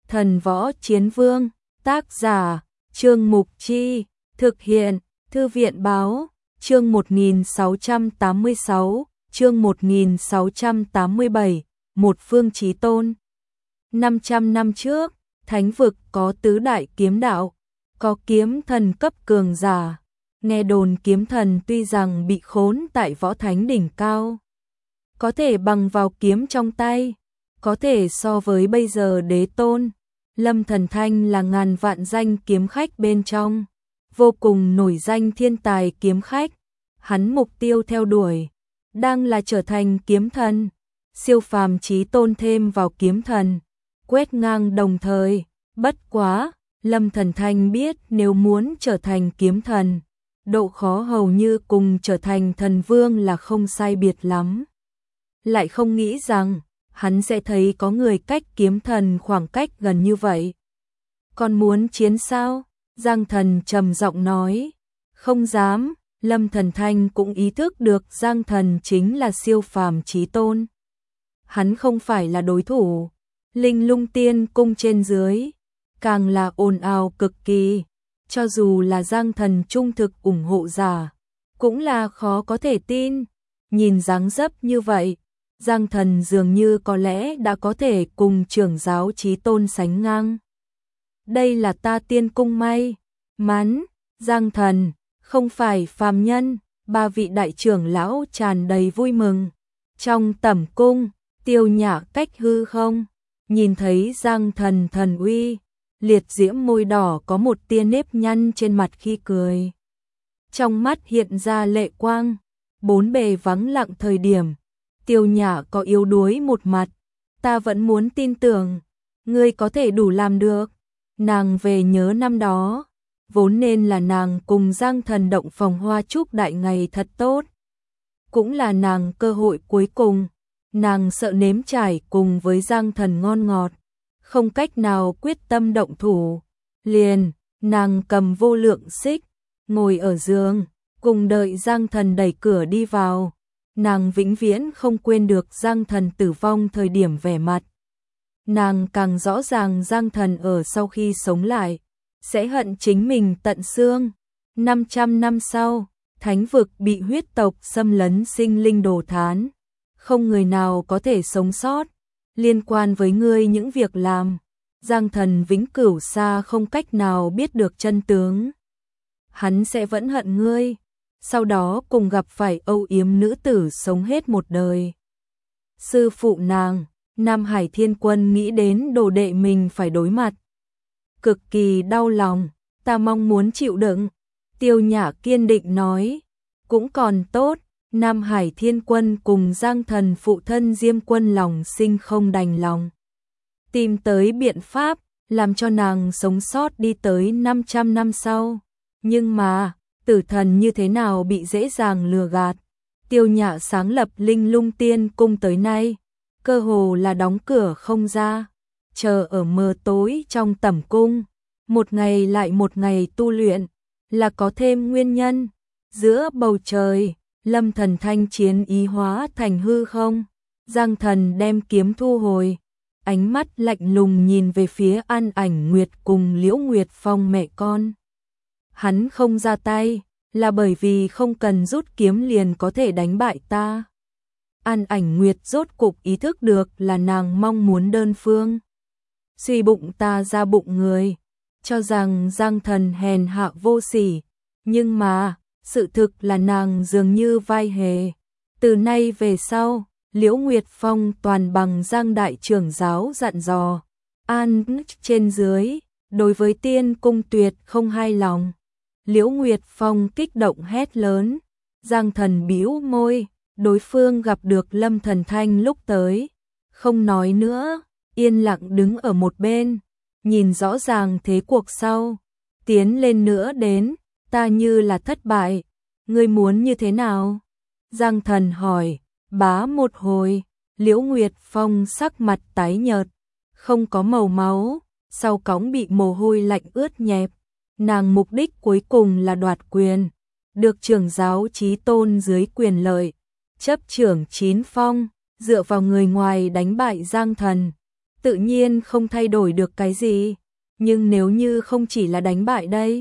Thần Võ Chiến Vương, tác giả, Trương Mục Chi, thực hiện, Thư viện Báo, chương 1686, chương 1687, Một Phương Chí Tôn. 500 năm trước, Thánh vực có tứ đại kiếm đạo, có kiếm thần cấp cường giả. Nghe đồn kiếm thần tuy rằng bị khốn tại võ thánh đỉnh cao, có thể bằng vào kiếm trong tay, có thể so với bây giờ đế tôn. Lâm Thần Thanh là ngàn vạn danh kiếm khách bên trong, vô cùng nổi danh thiên tài kiếm khách. Hắn mục tiêu theo đuổi đang là trở thành kiếm thần, siêu phàm chí tôn thêm vào kiếm thần, quét ngang đồng thời. Bất quá, Lâm Thần Thanh biết nếu muốn trở thành kiếm thần, độ khó hầu như cùng trở thành thần vương là không sai biệt lắm. Lại không nghĩ rằng hắn sẽ thấy có người cách kiếm thần khoảng cách gần như vậy. Còn muốn chiến sao? Giang Thần trầm giọng nói. Không dám. Lâm Thần Thanh cũng ý thức được Giang Thần chính là siêu phàm chí tôn. Hắn không phải là đối thủ. Linh Lung Tiên cung trên dưới càng là ồn ào cực kỳ. Cho dù là Giang Thần trung thực ủng hộ giả, cũng là khó có thể tin. Nhìn dáng dấp như vậy, Giang Thần dường như có lẽ đã có thể cùng trưởng giáo chí tôn sánh ngang. Đây là ta tiên cung may mắn. Giang Thần không phải phàm nhân. Ba vị đại trưởng lão tràn đầy vui mừng. Trong tẩm cung, Tiêu Nhã cách hư không, nhìn thấy Giang Thần thần uy, liệt diễm môi đỏ có một tia nếp nhăn trên mặt khi cười. Trong mắt hiện ra lệ quang. Bốn bề vắng lặng thời điểm, Tiêu Nhã có yếu đuối một mặt. Ta vẫn muốn tin tưởng ngươi có thể đủ làm được. Nàng về nhớ năm đó, vốn nên là nàng cùng Giang Thần động phòng hoa chúc đại ngày thật tốt, cũng là nàng cơ hội cuối cùng. Nàng sợ nếm trải cùng với Giang Thần ngon ngọt, không cách nào quyết tâm động thủ. Liền, nàng cầm vô lượng xích, ngồi ở giường, cùng đợi Giang Thần đẩy cửa đi vào. Nàng vĩnh viễn không quên được Giang Thần tử vong thời điểm vẻ mặt. Nàng càng rõ ràng Giang Thần ở sau khi sống lại, sẽ hận chính mình tận xương. 500 năm sau, Thánh vực bị huyết tộc xâm lấn, sinh linh đồ thán. Không người nào có thể sống sót. Liên quan với ngươi những việc làm, Giang Thần vĩnh cửu xa không cách nào biết được chân tướng. Hắn sẽ vẫn hận ngươi, sau đó cùng gặp phải âu yếm nữ tử sống hết một đời. Sư phụ nàng, Nam Hải Thiên Quân nghĩ đến đồ đệ mình phải đối mặt, cực kỳ đau lòng. Ta mong muốn chịu đựng. Tiêu Nhã kiên định nói. Cũng còn tốt. Nam Hải Thiên Quân cùng Giang Thần phụ thân Diêm Quân lòng sinh không đành lòng, tìm tới biện pháp làm cho nàng sống sót đi tới 500 năm sau. Nhưng mà, tử thần như thế nào bị dễ dàng lừa gạt. Tiêu Nhã sáng lập Linh Lung Tiên cung tới nay, cơ hồ là đóng cửa không ra, chờ ở mờ tối trong tẩm cung, một ngày lại một ngày tu luyện, là có thêm nguyên nhân. Giữa bầu trời, Lâm Thần Thanh chiến ý hóa thành hư không. Giang Thần đem kiếm thu hồi, ánh mắt lạnh lùng nhìn về phía An Ảnh Nguyệt cùng Liễu Nguyệt Phong mẹ con. Hắn không ra tay, là bởi vì không cần rút kiếm liền có thể đánh bại ta. An Ảnh Nguyệt rốt cục ý thức được là nàng mong muốn đơn phương suy bụng ta ra bụng người, cho rằng Giang Thần hèn hạ vô sỉ, nhưng mà sự thực là nàng dường như vai hề. Từ nay về sau, Liễu Nguyệt Phong toàn bằng Giang đại trưởng giáo dặn dò, an trên dưới, đối với tiên cung tuyệt không hài lòng. Liễu Nguyệt Phong kích động hét lớn. Giang Thần bĩu môi, đối phương gặp được Lâm Thần Thanh lúc tới, không nói nữa, yên lặng đứng ở một bên, nhìn rõ ràng thế cuộc sau, tiến lên nữa đến. Ta như là thất bại, ngươi muốn như thế nào? Giang Thần hỏi. Bá một hồi, Liễu Nguyệt Phong sắc mặt tái nhợt, không có màu máu, sau cõng bị mồ hôi lạnh ướt nhẹp. Nàng mục đích cuối cùng là đoạt quyền, được trưởng giáo chí tôn dưới quyền lợi, chấp trưởng 9 phong, dựa vào người ngoài đánh bại Giang Thần. tự nhiên không thay đổi được cái gì. Nhưng nếu như không chỉ là đánh bại đây,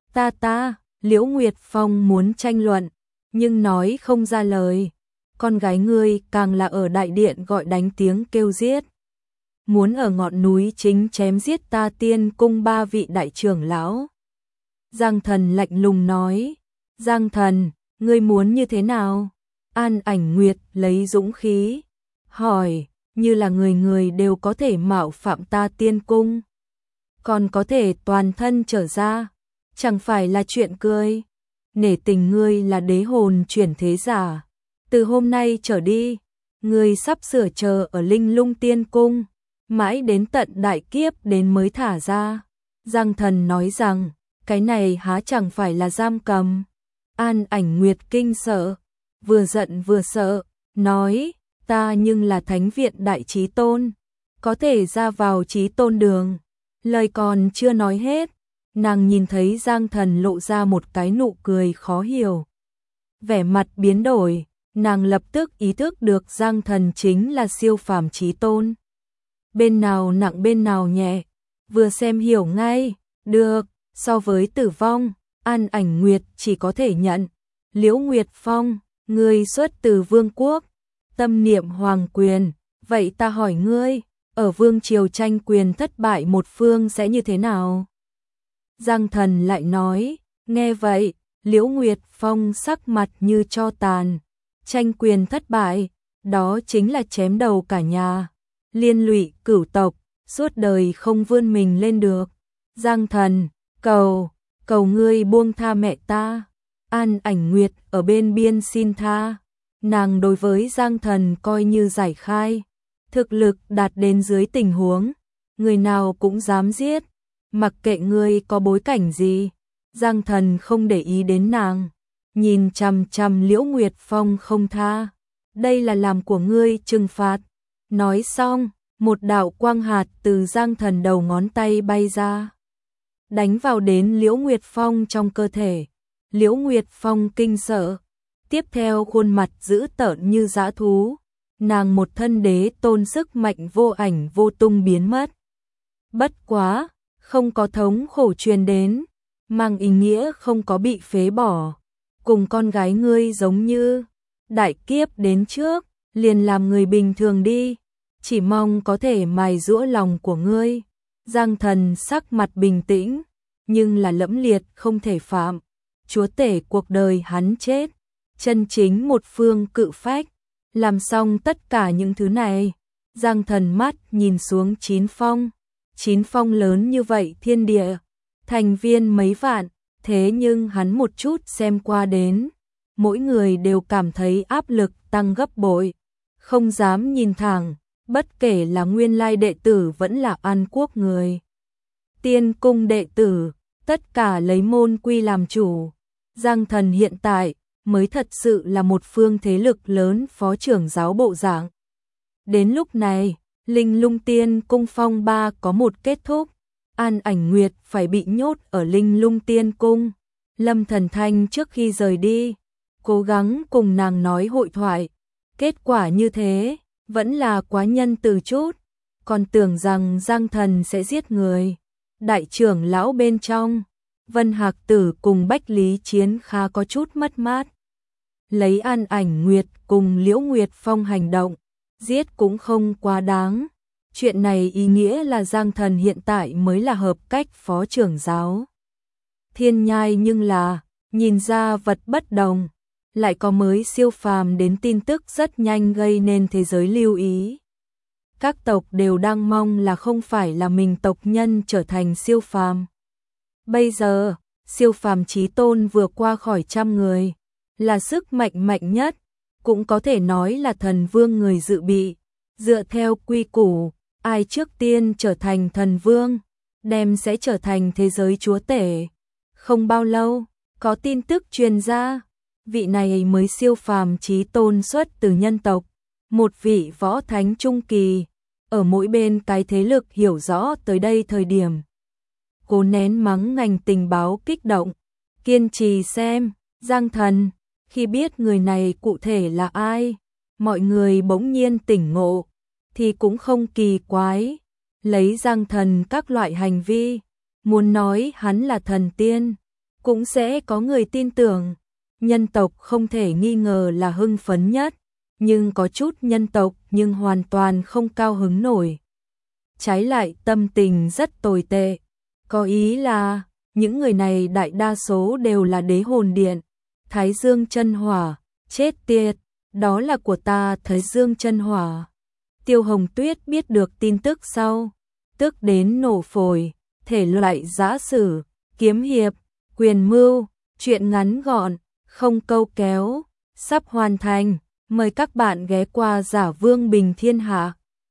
Liễu Nguyệt Phong muốn tranh luận, nhưng nói không ra lời. Con gái ngươi càng là ở đại điện gọi đánh tiếng kêu giết. Muốn ở ngọn núi chính chém giết ta Tiên Cung 3 vị đại trưởng lão. Giang Thần lạnh lùng nói, Giang Thần, ngươi muốn như thế nào? An Ảnh Nguyệt lấy dũng khí, hỏi, như là người người đều có thể mạo phạm ta Tiên Cung. Còn có thể toàn thân trở ra, chẳng phải là chuyện cười. Nể tình ngươi là đế hồn chuyển thế giả. Từ hôm nay trở đi, ngươi sắp sửa chờ ở Linh Lung Tiên Cung, mãi đến tận đại kiếp đến mới thả ra. Giang Thần nói rằng, cái này há chẳng phải là giam cầm. An Ảnh Nguyệt kinh sợ, vừa giận vừa sợ, nói, ta nhưng là Thánh viện đại chí tôn, có thể ra vào chí tôn đường. Lời còn chưa nói hết, nàng nhìn thấy Giang Thần lộ ra một cái nụ cười khó hiểu. Vẻ mặt biến đổi, nàng lập tức ý thức được Giang Thần chính là siêu phàm chí tôn. Bên nào nặng bên nào nhẹ, vừa xem hiểu ngay, được, so với tử vong, An Ảnh Nguyệt chỉ có thể nhận. Liễu Nguyệt Phong, ngươi xuất từ vương quốc, tâm niệm hoàng quyền, vậy ta hỏi ngươi, ở vương triều tranh quyền thất bại một phương sẽ như thế nào? Giang Thần lại nói, nghe vậy, Liễu Nguyệt Phong sắc mặt như tro tàn, tranh quyền thất bại, đó chính là chém đầu cả nhà, liên lụy cửu tộc, suốt đời không vươn mình lên được. Giang Thần, cầu ngươi buông tha mẹ ta. An Ảnh Nguyệt ở bên biên xin tha, nàng đối với Giang Thần coi như giải khai, thực lực đạt đến dưới tình huống, người nào cũng dám giết, mặc kệ ngươi có bối cảnh gì. Giang Thần không để ý đến nàng, nhìn chằm chằm Liễu Nguyệt Phong không tha, đây là làm của ngươi trừng phạt. Nói xong, một đạo quang hạt từ Giang Thần đầu ngón tay bay ra, đánh vào đến Liễu Nguyệt Phong trong cơ thể. Liễu Nguyệt Phong kinh sợ, tiếp theo khuôn mặt dữ tợn như dã thú, nàng một thân đế tôn sức mạnh vô ảnh vô tung biến mất. Bất quá, không có thống khổ truyền đến, mang ý nghĩa không có bị phế bỏ, cùng con gái ngươi giống như, đại kiếp đến trước, liền làm người bình thường đi, chỉ mong có thể mài giũa lòng của ngươi. Giang Thần sắc mặt bình tĩnh, nhưng là lẫm liệt không thể phạm. Chúa tể cuộc đời hắn chết, chân chính một phương cự phách, làm xong tất cả những thứ này. Giang Thần mắt nhìn xuống chín phong lớn như vậy thiên địa, thành viên mấy vạn, thế nhưng hắn một chút xem qua đến, mỗi người đều cảm thấy áp lực tăng gấp bội, không dám nhìn thẳng, bất kể là nguyên lai đệ tử vẫn là An Quốc người. Tiên Cung đệ tử, tất cả lấy môn quy làm chủ. Giang Thần hiện tại mới thật sự là một phương thế lực lớn phó trưởng giáo bộ dạng. Đến lúc này, Linh Lung Tiên Cung phong ba có một kết thúc, An Ảnh Nguyệt phải bị nhốt ở Linh Lung Tiên Cung. Lâm Thần Thanh trước khi rời đi, cố gắng cùng nàng nói hội thoại, kết quả như thế, vẫn là quá nhân từ chút, còn tưởng rằng Giang Thần sẽ giết người. Đại trưởng lão bên trong, Vân Hạc Tử cùng Bách Lý Chiến khá có chút mất mát. Lấy An Ảnh Nguyệt cùng Liễu Nguyệt Phong hành động, giết cũng không quá đáng. Chuyện này ý nghĩa là Giang Thần hiện tại mới là hợp cách phó trưởng giáo. Thiên Nhai nhưng là, nhìn ra vật bất đồng, lại có mới siêu phàm đến tin tức rất nhanh gây nên thế giới lưu ý. Các tộc đều đang mong là không phải là mình tộc nhân trở thành siêu phàm. Bây giờ, siêu phàm chí tôn vừa qua khỏi 100 người, là sức mạnh mạnh nhất, cũng có thể nói là thần vương người dự bị. Dựa theo quy củ, ai trước tiên trở thành thần vương, đem sẽ trở thành thế giới chúa tể. Không bao lâu, có tin tức truyền ra, vị này mới siêu phàm chí tôn xuất từ nhân tộc, một vị võ thánh trung kỳ, ở mỗi bên cái thế lực hiểu rõ tới đây thời điểm. Cố nén mắng ngành tình báo kích động, kiên trì xem. Giang Thần, khi biết người này cụ thể là ai, mọi người bỗng nhiên tỉnh ngộ, thì cũng không kỳ quái, lấy Giang Thần các loại hành vi, muốn nói hắn là thần tiên, cũng sẽ có người tin tưởng. Nhân tộc không thể nghi ngờ là hưng phấn nhất, nhưng có chút nhân tộc nhưng hoàn toàn không cao hứng nổi. Trái lại tâm tình rất tồi tệ, có ý là những người này đại đa số đều là đế hồn điện, Thái Dương chân hỏa, chết tiệt, đó là của ta Thái Dương chân hỏa. Tiêu Hồng Tuyết biết được tin tức sau, tức đến nổ phổi, thể loại giã sử, kiếm hiệp, quyền mưu, truyện ngắn gọn, không câu kéo, sắp hoàn thành, mời các bạn ghé qua Giả Vương Bình Thiên Hạ.